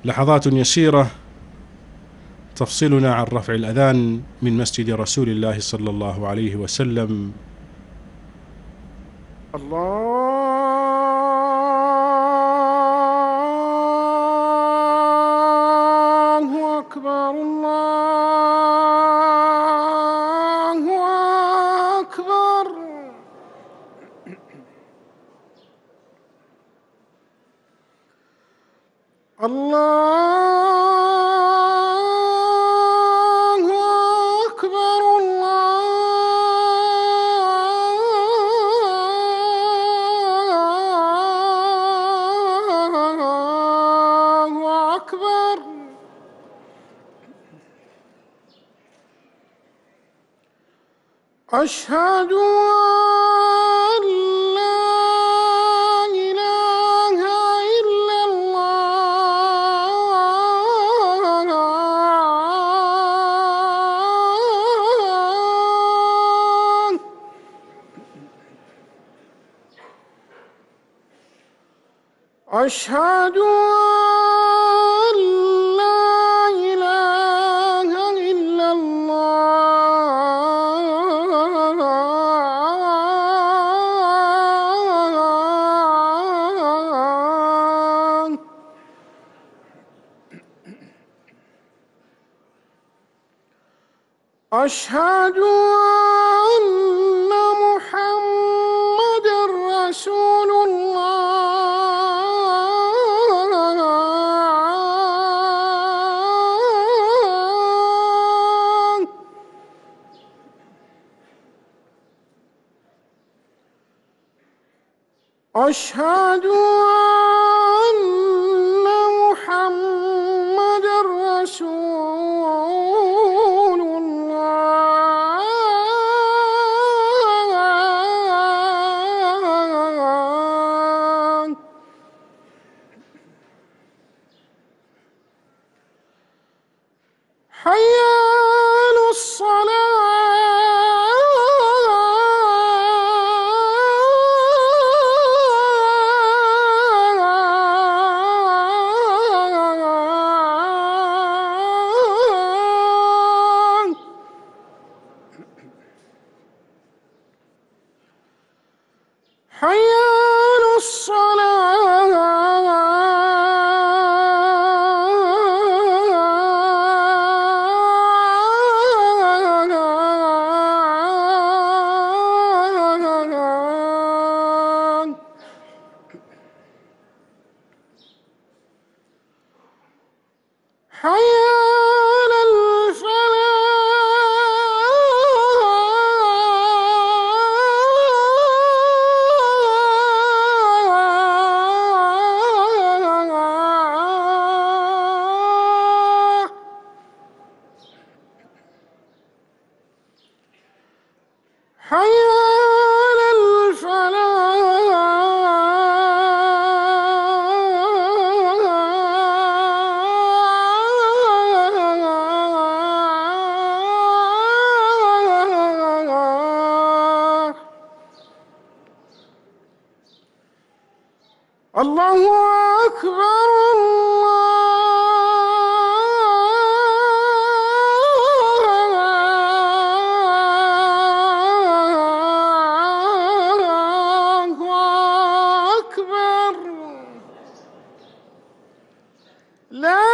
لحظات يسيرة تفصلنا عن رفع الأذان من مسجد رسول الله صلى الله عليه وسلم. الله أكبر الله أكبر. الله أكبر الله أكبر. أشهد أن لا إله إلا الله. أشهد أن لا إله إلا الله. أشهد أن محمدًا رسول الله. أشهد أن محمدًا رسول الله. حي على الصلاة. حي على الصلاة. حي على الفلاح. حي على الفلاح. الله أكبر الله أكبر. لا